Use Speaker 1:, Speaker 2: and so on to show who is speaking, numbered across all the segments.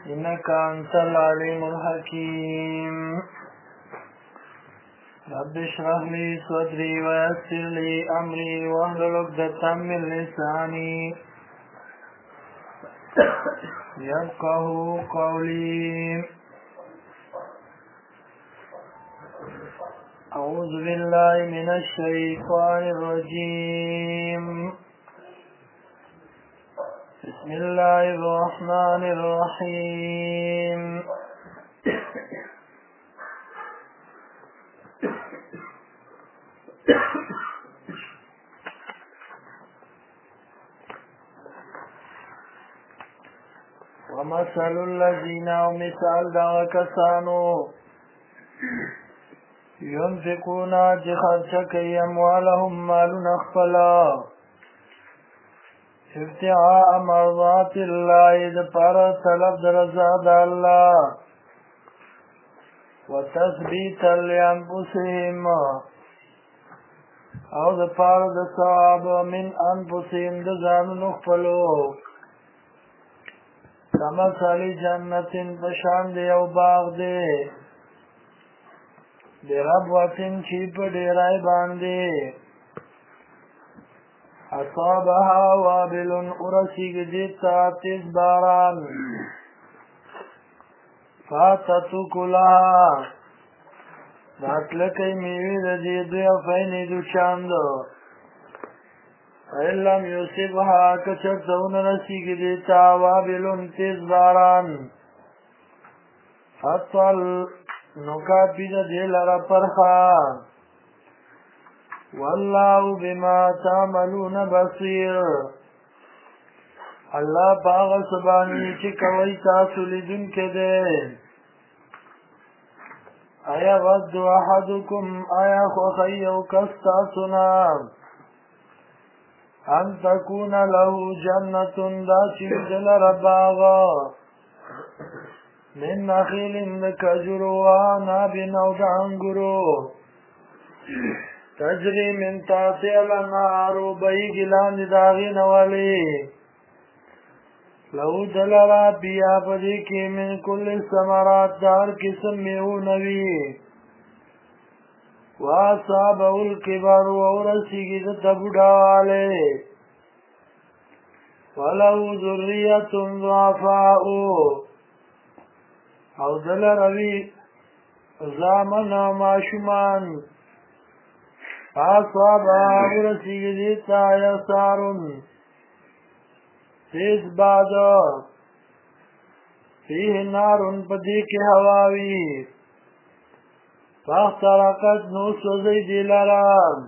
Speaker 1: إنك أنت العليم الحكيم رب اشرح لي صدري ويسر لي أمري واحلل عقدة من لساني يفقهوا قولي. أعوذ بالله من الشيطان الرجيم. بسم الله الرحمن الرحيم. ومثل الذين ومثال دا کسانو ينفقون خرچ کوي اموالهم مالون خپلا ابتغاء مرضات الله د پر طلب رضا د الله وتثبيتا لانفسهم او د پر د ثواب من انفسهم د ځانونو خپلو كمثل جنة بشان دی او باغ دی بربوة چی په ډیرای باندې اصابها وابل ارسیگ دیتا تیز باران فاتتو کلها داتلکی میوی دا دیدوی افینی دو چاندو فإلم یوسفها کچرتون رسیگ دیتا وابل تیز باران فطل نکاپی دا دیل را پرخا والله بما تعملون بصير. الله باغ سبانی چې کوي تاسو لیدونکي دي. آیا ود احدکم آیا خوخی او کس تاسونا ان تکون له جنة دا چې دلر باغ من نخیل کجرو وناب او د انګورو تجری من تحتی الانهار بیگی لاندی داغین والی لو دلرا بیا پدی کی من کل ثمرات دار قسم میو نوی واصابه الکبر ورسیگی دتا بڑاوالے ولو ذریت ضعفاؤ او دلروی زامن ماشمان فاصابها ورسیگ دیتا یسارن تیز بادا فیه نارن پدیک هواوی فاخترقت نوسوزی دیلران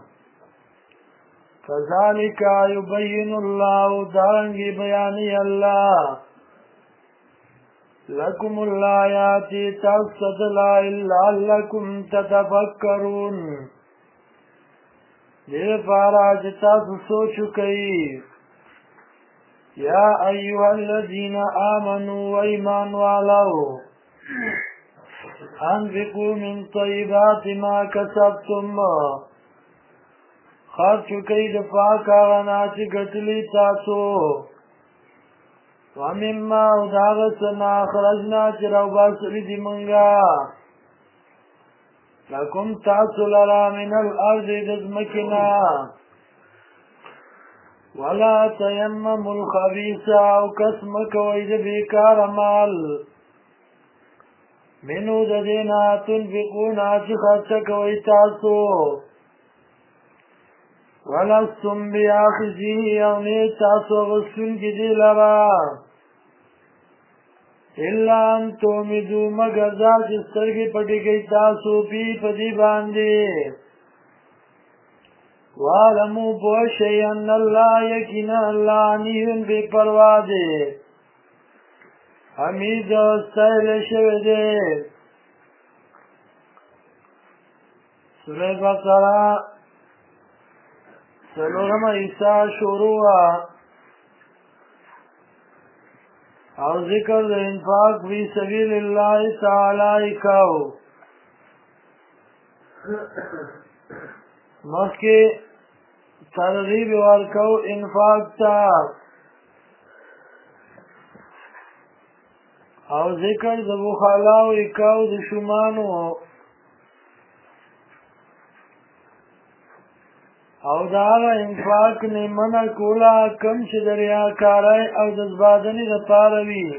Speaker 1: کذالک یبین اللہ دارنگی بیانی اللہ لکم الآیاتی تفسد لعلکم تتفکرون دیر پارا جتا سوچو کئی یا ایوہ الذین آمنوا و ایمان والاو انفقوا من طیبات ما کسبتم خرچو کئی دفاق آغنا چی گتلی تاسو ومما اداغسنا خرجنا چی روبا سلی دی منگا لکم تاسو لرا من الارض دزمکنا ولا تیمم الخبیثا او کسمک وید بیکار مال منو ددینا تنفقونا چی خرچک وید تاسو ولستم بیاخذی اغنی تاسو غسن کی دی لرا الا ان تومدو مگر دا چسترگی پٹی گئی تاسو پی پدی باندی وعلمو بوشی ان اللہ یکین اللہ نیون بی پروادے حمید استایل شویدے. سورہ بقرہ سلورم عیسیٰ شروع او ذکر د انفاق فی سبیل اللہ تعالی کاو. مخی ترغیب ورکو انفاق تا او ذکر د بخلاو اکاو د شمانو او دا هغه انفاق نه منع کولا کم چې د ریاکارۍ او د زبادنې دپاره وي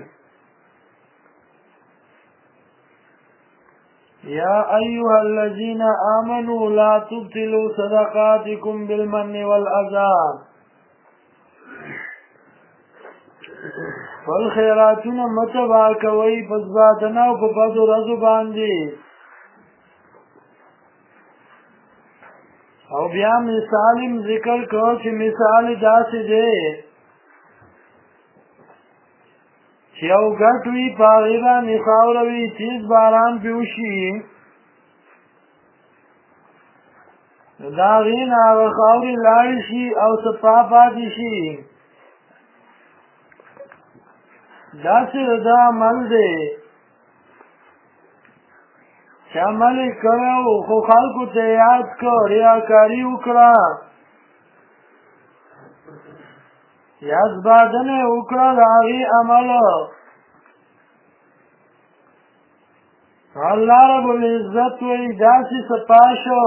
Speaker 1: یا ایها الذین آمنوا لا تبطلوا صدقاتکم بالمن والأذى والخیراتونه متبع کوي په زبادنه او په بدو ورځو باندې او بیا مثالیم ذکر کو چې مثال داسې دی چې یو ګټ وي په هغې باندې خاوره وي تیز باران پرې وشي نو د هغې نه هغه خاورې لاړې شي او صفا پاتې شي داسې د ده عمل دی چې عمل یې کړی و خو خلکو ته یې یاد کړ ریاکاري وکړه یا زبادنه یې وکړه د هغې عمل الله رب العزت وایي داسې صفا شو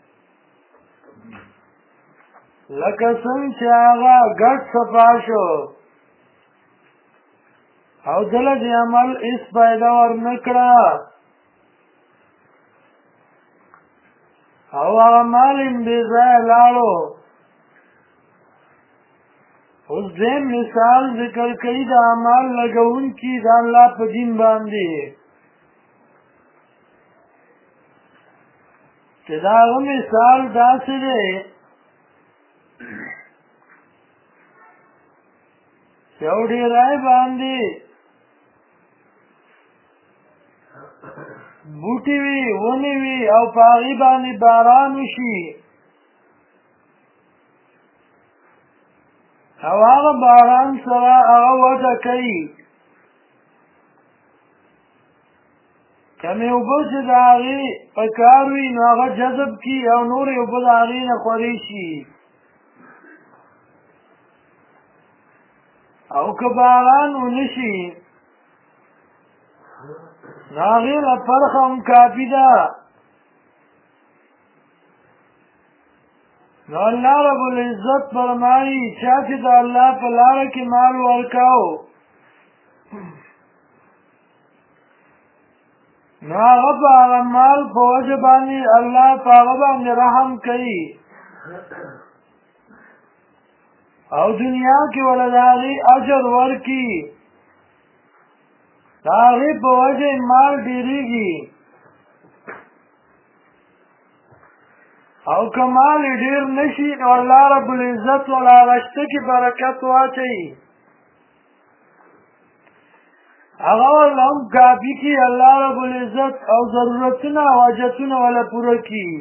Speaker 1: لکه څنګه چې هغه ګډ صفا شو او دله دې عمل هېڅ فایده ورنه کړه او هغه مال یې بې ځایه لاړو اوس دویم مثال ذکر کوي د عمل لګونکي د الله په دین باندې چې د هغه مثال داسې دی چې یو ډېری باندې بوټي وي ونې وي او په هغې باندې باران وشي او هغه باران سره هغه وده کوي کمې اوبه چې د هغې په کار وي نو هغه جذب کړي او نورې اوبه د هغې نه خورې شي او که باران ونه شي نو هغې له فرخه هم کافي ده نو الله رب العزت فرمایي چا چې د الله په لاره کې مال ورکاو نو هغه په هغه مال په وجه باندې الله په هغه باندې رحم کوي او دنیا کې ول د هغې اجر ورکړي د هغې په وجه مال ډېرېږي او که مال یې ډېر نه شي نو الله رب العزت ول هغه شته کې برکت واچوي هغه ورله هم کافي کړي الله رب العزت او ضرورتونه او حاجتونه ورله پوره کړي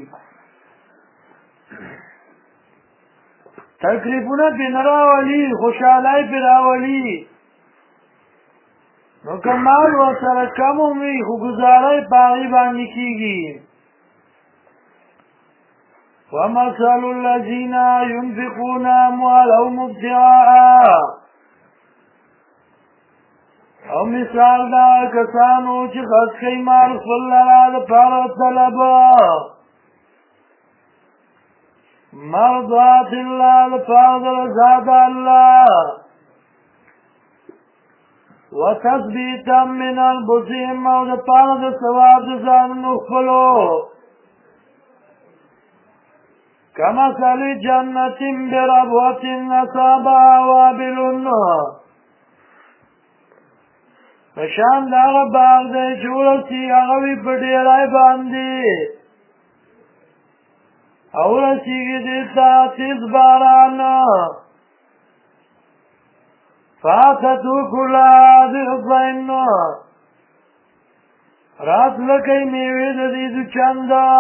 Speaker 1: تکلیفونه پرې نه راولي خوشحالۍ پرې راولي نو که مال ورسره کم هم وي خو ګزاره یې په هغې باندې کېږي ومثل الذين ينفقون أموالهم ابتغاء او مثال دا کسانو چې خرڅ کوي مال خپل لره دپاره طلب مرضات الله دپاره د رضا د الله وتثبیتا من انفسهم او دپاره د ثواب د ځانونو خپلو كمثل جنة بربوة أصابها وابل فشان داغه باغ دی چې ورسي هغه وي په ډېرۍ باندې او ورسیږي دې ته تیز باران فاتتو کلا ضعفین راتله کوي میوې د دې چنده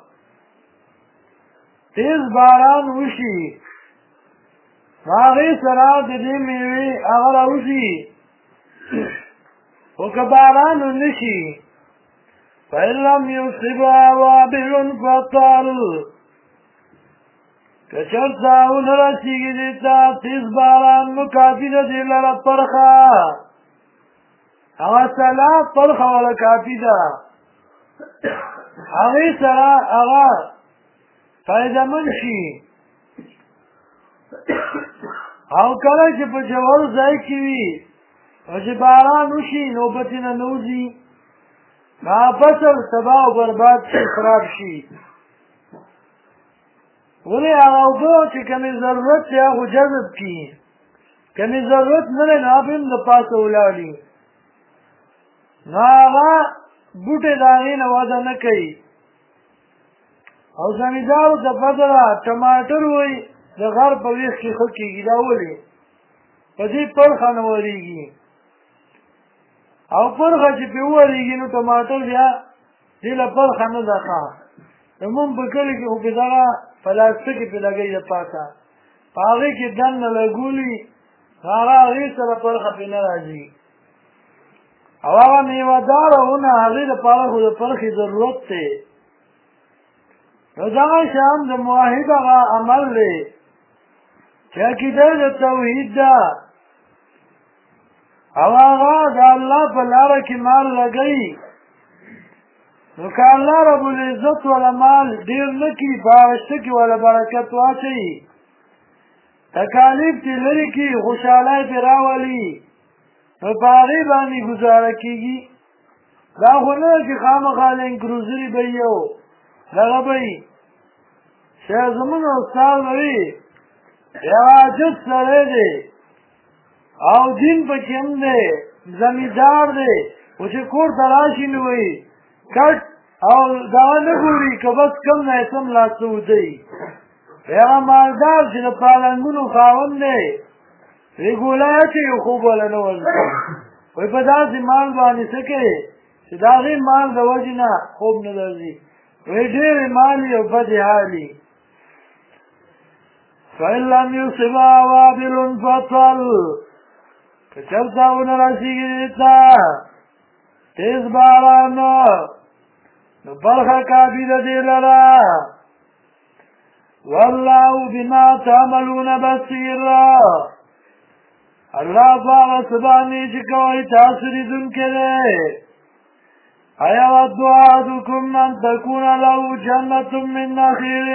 Speaker 1: تیز باران وشي هغې سره د دې میوې هغه راوشي خو که باران ونه شي فإن لم یصبها وابل فطل که چېرته ونه رسېږي دې ته تیز باران نو کافي ده دې لره پرخه هغه سلا پرخه ولا کافي ده هغې سره هغه فایدهمند شي او کله چې په ژور ځای کې وي او چې باران وشي نوبت یې نه نوځي فصل تباه او برباد شي خراب شي ولې هغه اوبه چې کمې ضرورت دی هغه جذب کړي کمې ضرورت نه دی نو هغه هم د پاسه ولاړي نو هغه بوټي د هغې نه وده نه کوي او زمیندارو ته پته ده ټماټر وایي د غر په ویښ کې ښه کېږي دا ولې په دې پرخه نه ورېږي او پرخه چې پرې وورېږي نو ټماټر بیا دې له پرخه نه ده ښه زمونږ په کلي کې خو پې دغه پلاستیکې پې لګوي د پاسه په هغې کې دننه لګولي هغه هغې سره پرخه پې نه راځي او هغه میوهداره ونه هغې دپاره خو د پرخې ضرورت دی نو دغه شان د موحد هغه عمل دی چې عقیده د توحید ده او هغه د الله په لاره کې مال لګوي نو که الله رب العزت والا مال ډېر نه کړي په هغه شته کې والا برکت واچوي تکالیف چې لرې کړي خوشحالۍ پرې راولي نو په هغې باندې ګزاره کېږي دا خو نه ده چې خامخا لینکروزري به وي او دغه به وي شیخ زمونږ استاد وایي یو عاجز سړی دی او دین پکې هم دی زمیندار دی خو چې کور ته راشي نو وایي کټ او دغه نه ګوري که بس کم نه یې سم لاسته ودی هغه مالدار چې د پالنګونو خاوند دی ریګولا اچوي خوب ولا نه ورځي وایي په داسې مال باندې څه کوې چې د هغې مال د وجې نه خوب نه درځي وایي ډېرې مالي او بدې حالي فإن لم يصبها وابل فصل که چرته ونه رسېږي دې ته تیز باران نو برخه کافي ده دې لره والله بما تعملون بصیر الله په هغه څه باندې چې کوئ تاسو لیدونکی دی أيود أحدكم أن تكون له جنة من نخيل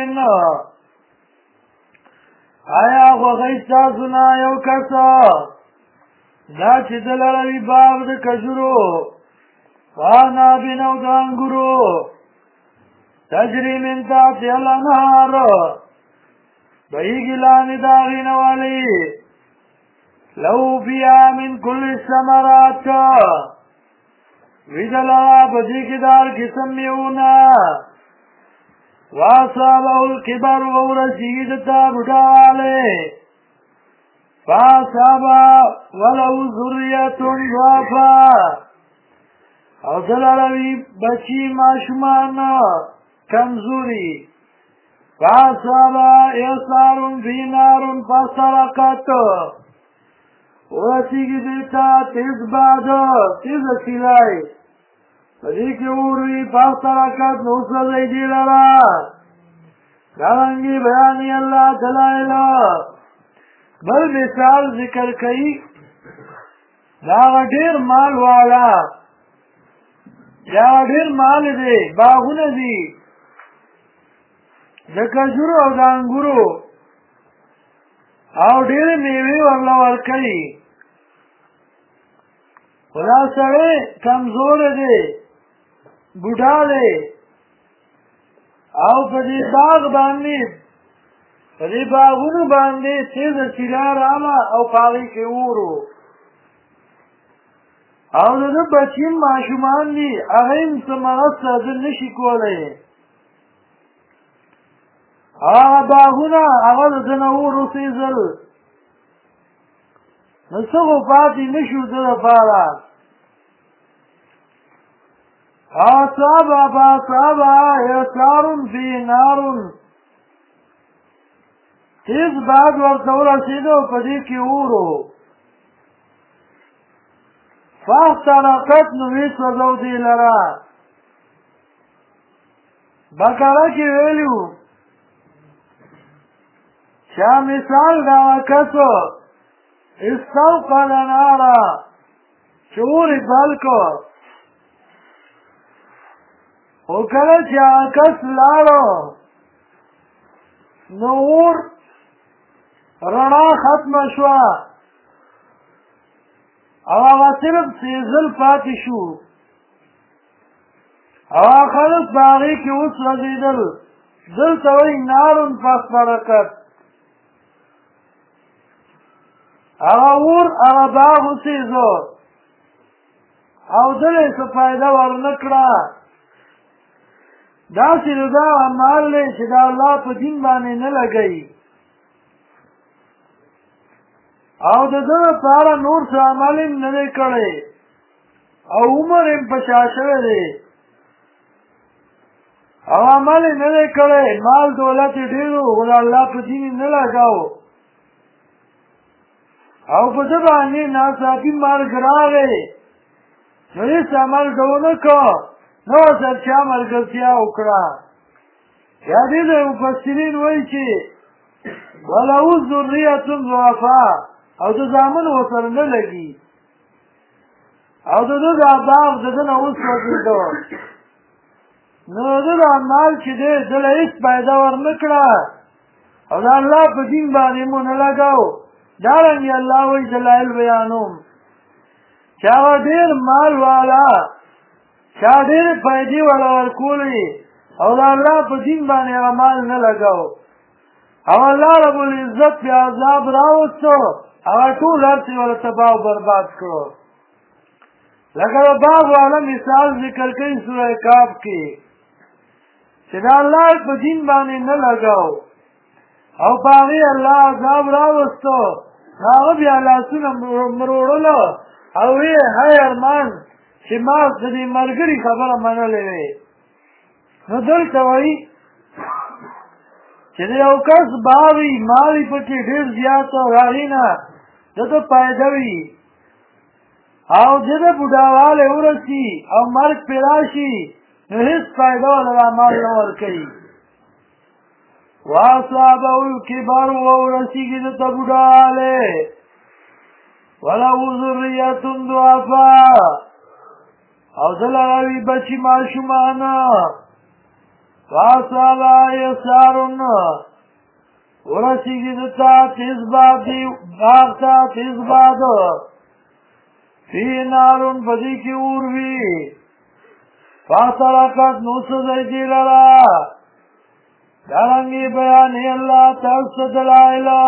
Speaker 1: آیا خوښی ستاسو نه یو کس دا چې د لره وي باغ د کجورو وعنابین او د انګورو تجري من تحتها الانهار بهیږي لاندې د هغې نه والي له فیها من کل الثمرات وي د لره په دې کې د هر قسم میوونه واصابه الكبر ورسید تا بډاواله فاصابه ولو ذریة ضعفا او دلاروی بچی ماشومان کمزوری فاصابه اعصار فی نار فاسترقت ورسید دیتا تیز باد تیز سیلائی پدې کې اوروي فاسترقت نو سوځي دی لرا دارنګي بیان الله دلایل بل مثال ذکر کوي دا ډېر مال والا یا ډېر مال دی باغونه دي د کجورو او د انګورو او ډېر میوې ورله ورکوي خدا سړی کمزور دی بوډا دی او په دې باغ باندې په دې باغونو باندې تیزه سیلا راغله او په هغې کې اور او د ده بچي ماشومان دي هغه هم څه مرض سره نه شي کولی هغه باغونه هغه د ده نه اور وسېځل نو څه خو پاتې نه شو ده دپاره فاصابها اعصار فی نار تیز باد ورته ورسېده په دې کې اور فاحترقت نو وسوځو دې لره بقره کې ویلي وو چې مثال دغه کس استوقد نارا چې اور یې بل کړ خو کله چې هغه کس لاړو نو اور رڼا ختمه شوه او هغه صرف سیزل پاتې شو او هغه خلک په هغې کې وسوځېدل دلته وایي نارون پس برکت هغه اور هغه باغ وسېزو او دل یې څه فایده ورنه کړه داسې نو دا عمل دی چې د الله په دین باندې نه لګوي او د ده لپاره نور څه عمل هم نه دی کړی او عمر هم په شا شوی دی او عمل یې نه دی کړی مال دولت یې ډېر و خو د الله په دین یې نه لګاو او په ده باندې ناڅاپي مرګ راغی نو هېڅ عمل ده ونه کړ نو ورسره چا ملګرتیا وکړه یا دې ته مفسرین وایي چې ولو ذریة ضعفاء او د زامن ورسره نه لګي او د ده دا باغ د ده نه وسوځېده نو د ده دا مال چې دی ده له هېڅ فایده ورنه کړه او د الله په دین باندې مو نه لګاو دارنګې الله وایي دلایل بیانوم چې هغه ډېر مال والا چا ډېرې فایدې وله ورکولې او د الله په دین باندې هغه مال نه لګاو او الله رب العزت پې عذاب راوستو هغه ټول هر څه یې وله تباه او برباد کړو لکه د باغ والا مثال ذکر کوي سوره کاف کې چې د الله په دین باندې نه لګاو او په هغې الله عذاب راوستو هغه بیا لاسونه مروړلو او ویې هی ارمان چې ما د دې ملګري خبره منلې وې نو دلته وایي چې د یو کس باغ وي مال یې پکې ډېر زیات او د هغې نه ده ته فایده وي او ده ته بوډاوالی ورسي او مرګ پرې راشي نو هېڅ فایده وله دا مال نه ورکوي واصابه الکبر وورسیږي ده ته بوډاوالی وله ذریة ضعفاء او دل راوی بچی ماشومانا فاصالا یسارن ورسیگی دتا تیز بادی باغتا تیز باد فی نارن بدی کی اوروی فاصلقت نوسزیدی لرا دارنگی بیانی اللہ ترس دلائلہ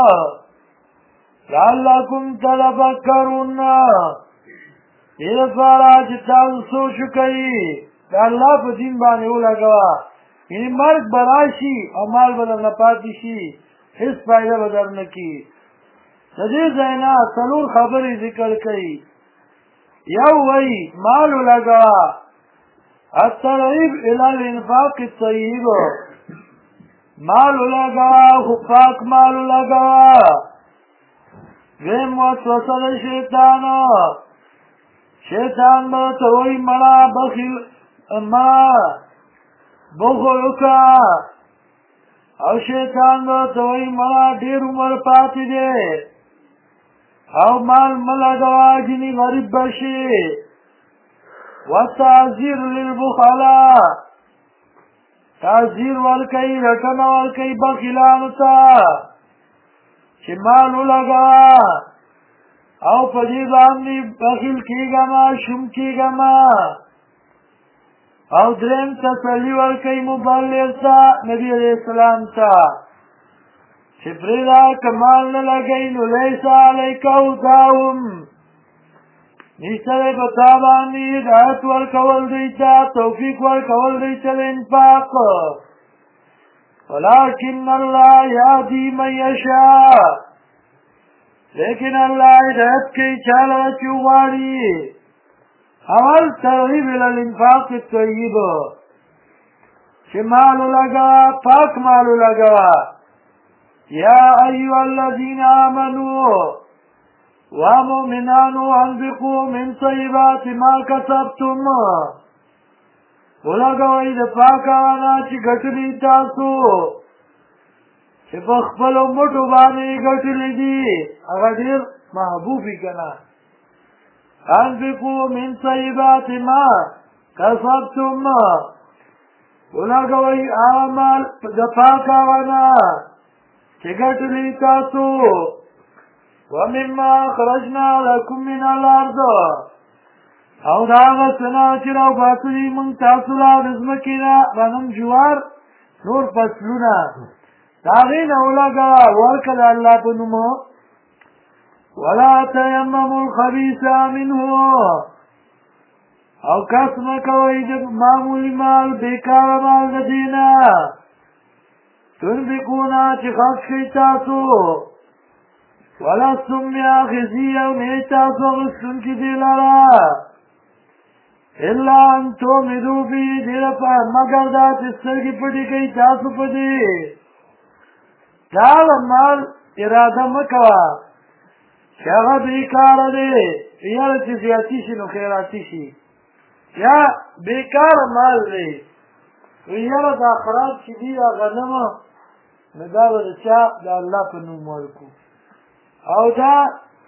Speaker 1: لعلکم تتفکرون دې لپاره چې تاسو سوچ وکړئ د الله په دین باندې ولګوه یعنې مرګ به راشي او مال به درنه پاتې شي هېڅ فایده به درنه کړي د دې ځای نه څلور خبرې ذکر کوي یو وایي مال ولګوه الترغیب الی الانفاق الطیب مال ولګوه خو پاک مال ولګوه دویم وسوسه د شیطانو شیطان به ته وایي مړه بخیل ما بخل وکړه او شیطان به ته وایي مړه ډېر عمر پاتې دی او مال مه لګوه ځینې غریب به شي والتعذیر للبخلاء تعذیر ورکوي رټنه ورکوي بخیلانو ته چې مال ولګوه او په دې باندې بخیل کېږه مه شوم کېږه مه او درېیم تسلي ورکوي مبلغ ته نبي علیه السلام ته چې پرېږده که مال نه لګوي نو لیس علیک هداهم نشته دی په تا باندې هدایت ورکول دوی ته توفیق ورکول دوی ته د انفاق ولکن الله یهدي من یشاء لیکن الله ہدایت کی چاله چې وغواړي اول ترغیب الی الانفاق الطیب چې مال ولګوه پاک مال ولګوه یا ایها الذین آمنوا ومؤمنانو انفقوا من طیبات ما کسبتم ولګوئ د پاک هغه نه چې ګټلي تاسو چې په خپلو مټو باندې ګټلي دي هغه ډېر محبوب وي که نه انفقوا من طیبات ما کسبتم ولګوئ هغه مال د پاک هغه نه چې ګټلي تاسو ومما اخرجنا لكم من الارض او د هغه څه نه چې راوباسلي موږ تاسو له د ځمکې نه غنم جوار نور فصلونه د هغې نه ولګوه ورکړه د الله په نوم ولا تیمموا الخبیث منه او کس مه کوئ د معمولي مال بېکاره مال د دې نه تنفقون چې خرڅ کړئ تاسو ولستم بآخذي او نه تاسو اخیستونکي دې لره الا ان تؤمنوا به دې لپاره مګر دا چې سترګې پټې کوئ تاسو په دې د هغه مال اراده مه کوه چې هغه بېکاره دی یاره چې زیاتي شي نو خیراتي شي یا بېکاره مال دی یاره دا خراب چې دي دا غنم نو دا به د چا د الله په نوم ورکړو او دا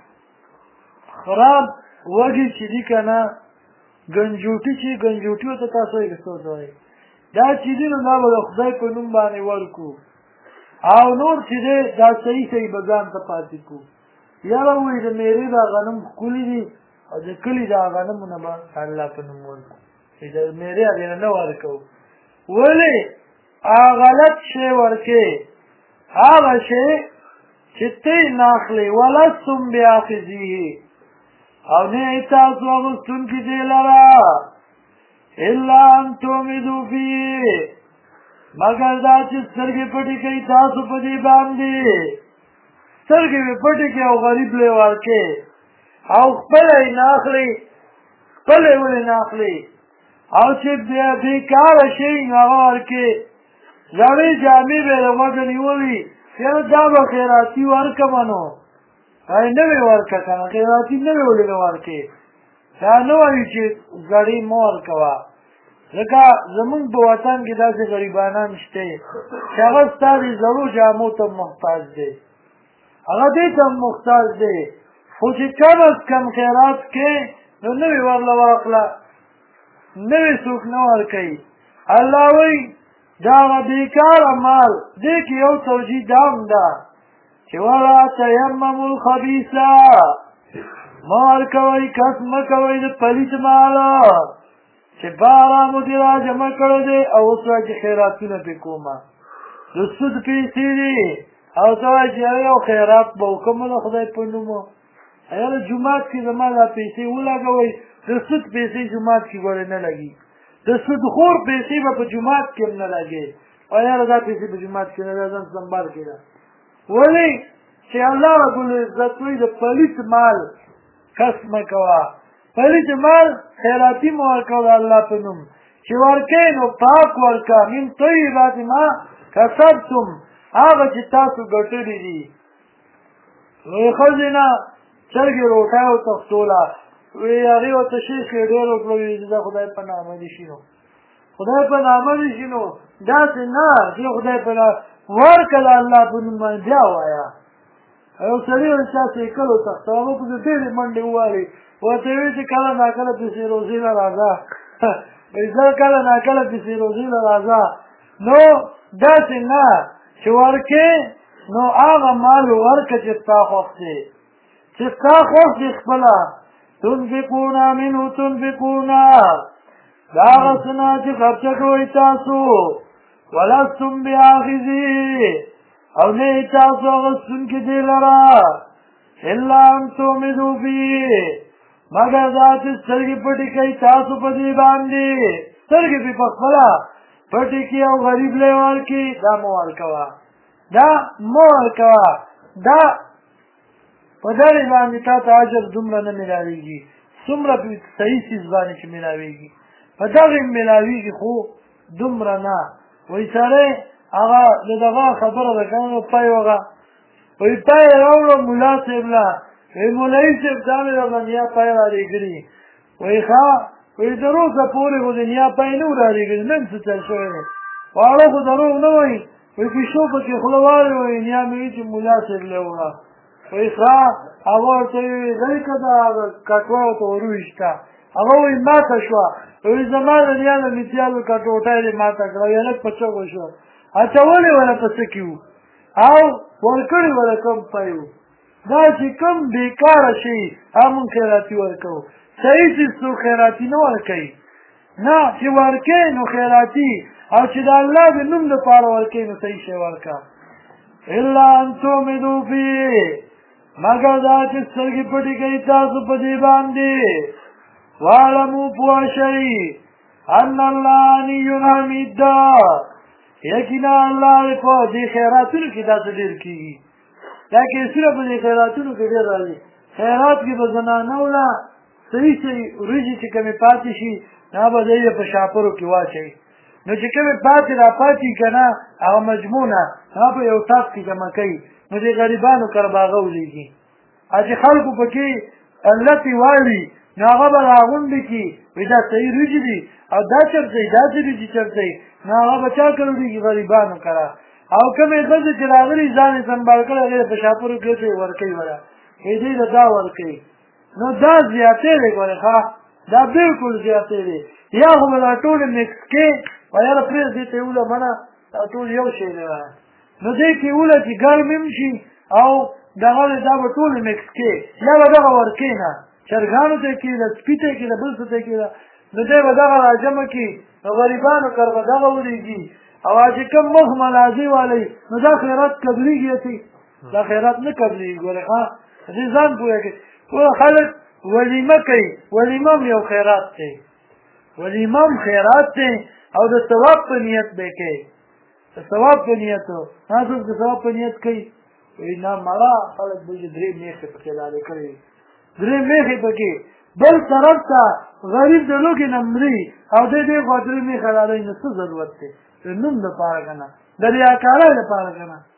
Speaker 1: خراب وږي چې دي که نه ګنجوټي چې ګنجوټي ورته تاسو یې څه ورته وایي دا چې دي نو دا به د خدای په نوم باندې ورکړو او نور چې دی دا صحیح صحیح به ځان ته پاتې کړو یاره وایي د میرې دا غنم ښکلي دي او د کلي دا غنمو نه به الله په نوم ورکړو چې د میرې هغې نه نه ورکوو ولې غلط شی ورکې هغه شی چې ته یې نه اخلې ولستم بآخذیه او نه یې تاسو اخیستونکي دې لره الا ان تؤمنوا فیه مګر دا چې سترګې پټې کوي تاسو په دې باندې سترګې مې پټې کړې او غریب له ورکې او خپله یې نه اخلې خپله یې ولې نه اخلې او چې بېکاره شی هغه ورکې زړې جامې به یې د غوږه نیولي یاره دا به خیراتي ورکړمه نو نه وې ورکړه که نه خیراتي نه وې ولې نه ورکې دا نه وایي چې زړې مه ورکوه ځکه زمونږ په وطن کې داسې غریبانان شته چې هغه ستا د زړو جامو ته محتاج دی هغه دې ته محتاج دی خو چې کم از کم خیرات کې نو نوې ورله واخله نوې څوک نه ورکوي الله وایي دا هغه بېکاره مال دې کې یو توجیه دا هم ده چې ولا تیمموا الخبیثه مه ورکوئ کس مه کوئ د پلیت مال چې بارانو دې را جمع کړی دی او اوس وایي چې خیراتونه پرې کومه د سود پیسې دي او ته وایي چې یو خیرات به وکړمه د خدای په نومه یاره جومات کې زما دا پیسې ولګوئ د سود پیسې جومات کې ګورې نه لګي د سودخور پیسې به په جومات کې هم نه لګي او یاره دا پیسې په جومات کې نه ده ځان سنبال کړه ولې چې الله ربالعزت وایي د پلیت مال کس مه کوه پلیت مال خیراتي مه ورکوه د الله په نوم چې ورکوې نو پاک ورکوه من طیبات ما کسبتم هغه چې تاسو ګټلي دي وایي ښځې نه چرګې روټۍ وتښتوله وی هغې ورته شیخ یې ډېر وکړه وي دا خدای په نامه دې شي نو خدای په نامه دې شي نو داسې نه چې خدای په نامه ورکړه د الله په نوم باندې بیا وایه یو سړي ورته چا سایکل وتښته هغه پسې ډېرې منډې ووهلې ورته ویل چې کله ناکله پسې روزي نه راځه زه کله ناکله پسې روزي نه راځه نو داسې نه چې ورکې نو هغه مال ورکړه چې ستا خوښ دی چې ستا خوښ دی خپله تنفقون منه تنفقون دا هغه څه نه چې خرچه کوئ تاسو ولستم بآخذي او نه یې تاسو اخیستونکي دې لره الا ان تؤمنوا فیه مګر دا چې سترګې پټې کوئ تاسو په دې باندې سترګې پې په خپله پټې کړي او غریب له یې ورکړي دا مه ورکوه دا مه ورکوه دا په دغې باندې تا ته اجر دومره نه میلاوېږي څومره په صحیح څیز باندې چې میلاوېږي په دغې میلاوېږي خو دومره نه وایي سړی هغه د دغه خبره ده که نه پی وغه وایي پی یې راوړه ملا صاحب له وایي مولوي صاحب دا مې درله نیا پی رالېږلي وایي ښه وایي تر اوسه پورې خو د نیا پی نه و رالېږلي نن څه چل شوی دی واړه خو دروغ نه وایي وایي پیشو پکې خوله واړې وایي نیا مې وایي چې ملا صاحب له وړه وایي ښه هغه ورته ویې لرې که دا کټوه ورته ورویشته هغه وایي ماته شوه وایي زما د نیاله میتیالو کټوټی دې ماته کړه وایي هلک په چغو شو اچولې وله په څه کې وو او ورکړې وله کم پی وو دا چې کم بېکاره شي هغه مونږ خیراتي ورکوو صحیح څیز څوک خیراتي نه ورکوي نه چې ورکوې نو خیراتي او چې د الله د نوم دپاره ورکوې نو صحیح شی ورکه الا ان تؤمنوا فيه مگر دا چې سترګې پټې کوي تاسو په دې باندې واعلموا پوه شئ ان الله غني حمید یقینا الله په دې خیراتونو کې داسې ډېر کېږي دا کیسونه په دې خیراتونو کې ډېر راځي خیرات کې به زنانو له صحیح صحیح وریجې چې کومې پاتې شي هغه به دی په شاپرو کې واچوي نو چې کومې پاتې را پاتې که نه هغه مجموعه هغه په یو ټاپ کې جمع کوي نو د غریبانو کره به هغه ولیږي او چې خلکو پکې لتې واړي نو هغه به راغونډې کړي وایي دا صحیح وریجې دي او دا چرته دا څه وریجې چرته نو هغه به چا کره ولیږي غریبانو کره او کومې ښځې چې راغلي ځان یې سنبال کړی هغې په شاپرو کې ورته ورکوي وله وایي دوی له دا ورکوي نو دا زیاتې دی ګورې ښه دا بلکل زیاتې دی یا خو به دا ټولې مکس کې ویاره پرېږ دې ته یې وله منه دا ټول یو شی دی نو دې کې وله چې ګرم هم شي او دغه دا به ټولې مکس کې یا به دغه ورکې نه چرګانو ته یې کېده سپي ته یې کېده بل څه ته یې کېده نو دی به دغه را جمع کړي نو غریبانو کر به دغه ولیږي او چې کوم مخ ملازي والی نو دا خیرات قبلېږي هسې دا خیرات نه قبلېږي ګورې ښه دې ځان پوهېږي ټول خلک ولیمه کوي ولیمه هم یو خیرات دی ولیمه هم خیرات دی او د ثواب په نیت به کوي د ثواب په نیت ها څوک د ثواب په نیت کوي وایي نه مړه خلک به چې درې میخې پکې لاړې کړي درې میخې پکې بل طرف ته غریب د لوږې نه مري او دی دې خوا درې میخه لاړوي نو څه ضرورت دی د نوم دپاره که نه د ریاکارۍ دپاره که نه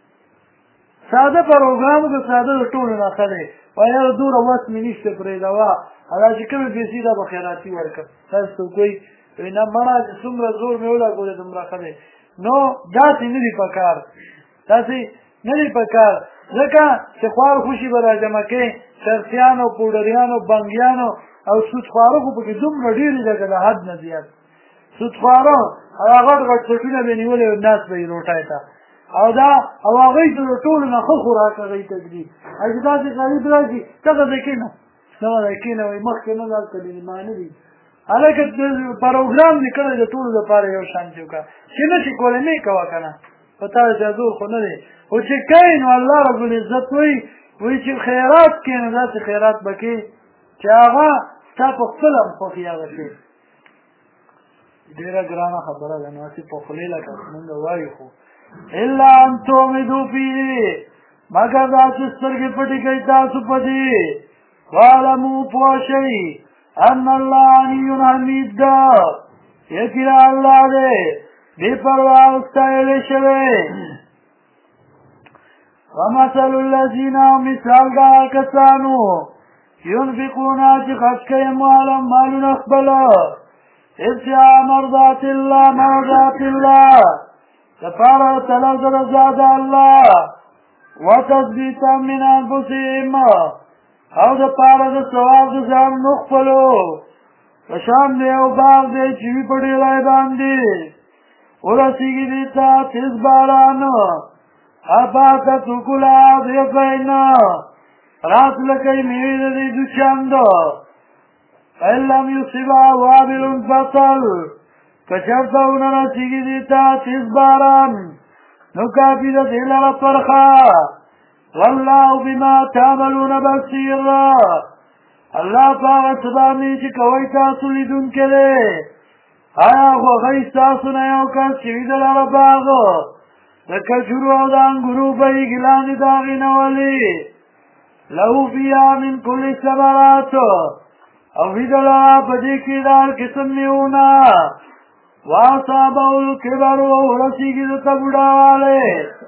Speaker 1: ساده پروګرام که ساده د ټولو نه ښه دی وایي یاره دومره وس مې نشته پرېږدوه او دا چې کومې پیسې دا به خیراتي ورکړه تاسو څوک وایي وایي نه مړه چې څومره زور مې ولګولې دومره ښه دی نو داسې نه دي په کار داسې نه دي په کار ځکه چې خوار خوشي به را جمع کوې شرخیانو پوډریانو بنګیانو او سودخوارو خو پکې دومره ډېرې لکه د حد نه زیات سودخوارو هغه غټ غټ چټونه به یې نیولې ناست به یې روټۍ ته او دا او هغوی ته د ټولو نه ښه خوراک هغوی ته ږدي او چې داسې غریب را شي دغه ځای کښېنه دغه ځای کښېنه وایي مخکې نه دلته مېلمانه دي هلکه پروګرام دې کړی د ټولو لپاره یو شانتي وکړه چې نه شي کولی مې کوه که نه په تا د چا زور خو نه دی خو چې کوې نو الله ربالعزت وایي چې خیرات کوې نو داسې خیرات به کوې چې هغه ستا په خپله هم خوښي هغه شي ډېره ګرانه خبره ده نو هسې په خولې لکه مونږ وایو خو الا ان تؤمنوا فيه مگر دا چې سترګې پټې کوي تاسو په دې واعلموا پوه شئ ان الله غني حمید ده یقینا الله دی بې پروا او ستایلی شوی ومثل الذین مثال دا کسانو ينفقون چې خرج کوي مالونه خپله ابتغاء مرضات الله لپاره طلب د رضا د الله وتثبیتا من انفسهم او دپاره د ثواب د ځانونو خپلو په شان د یو باغ دی چې وي په ډېرۍ باندې ورسېږي دې ته تیز باران اباتت کلها ضعفین راتله کوي مېوې د دې دو چند ان لم یصبها وابل فصل که چېرته ونه رسېږي دې ته تیز باران نو کافي ده دې لره پرخه والله بما تعملون بصیر الله په هغه څه باندې چې کوئ تاسو لیدونکی دی آیا خوښوي ستاسو نه یو کس چې وي د لره باغ د کجورو او د انګورو بیږي لاندې د هغې نه ولي له فیها من کل ثمرات او وي د لره په دې کې د هر قسم میوونه واصابه الکبر ورسېږي د ته بوډاوالی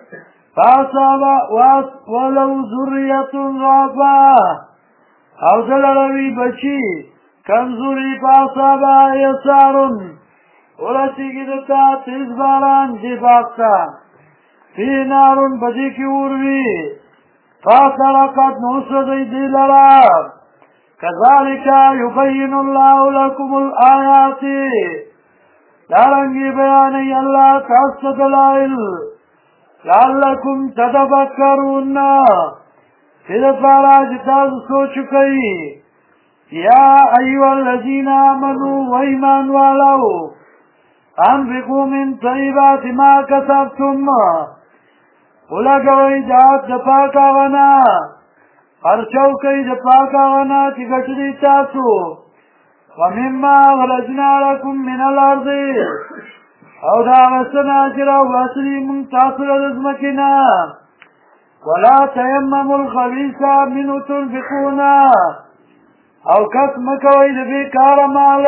Speaker 1: ولو ذریة ضعفا او د لره وي بچي کمزوري فاصابه یسار ورسېږي د ته تیز باران دې باغ ته فی نار په دې کې اور وي فاحترقت نوسوځي دی لرا كذلك يبين الله لكم الآيات دارنگی بیانی اللہ تاسو دلائل لعلکم تتفکرون فیدت پارا جتاز سوچ کئی یا ایوہ الذین آمنوا و ایمان والاو انفقوا من طیبات ما کسبتم اولگوئی جات دپاکا غنا خرچو کئی دپاکا غنا چی گٹری تاسو ومما أخرجنا لكم من الأرض أو دعوتنا جرى وأسري من تاصل رزمكنا ولا تيمموا الخبيث منه تنفقون أو كسمك وإذ بكار مال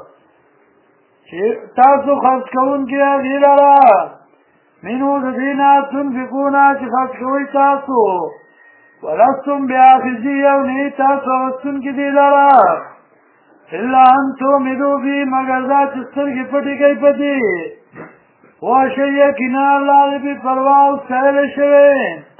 Speaker 1: تاسو خرج كون كيا غيرا منه ذبينا تنفقون خرج كوي تاسو ولستم بآخذي يوني تاسو وستن كديلارا إلا أن تؤمنوا بي مگر ذات سترګې پټې کوي پدې واشي یقینا الله دې پروا او سهل شوی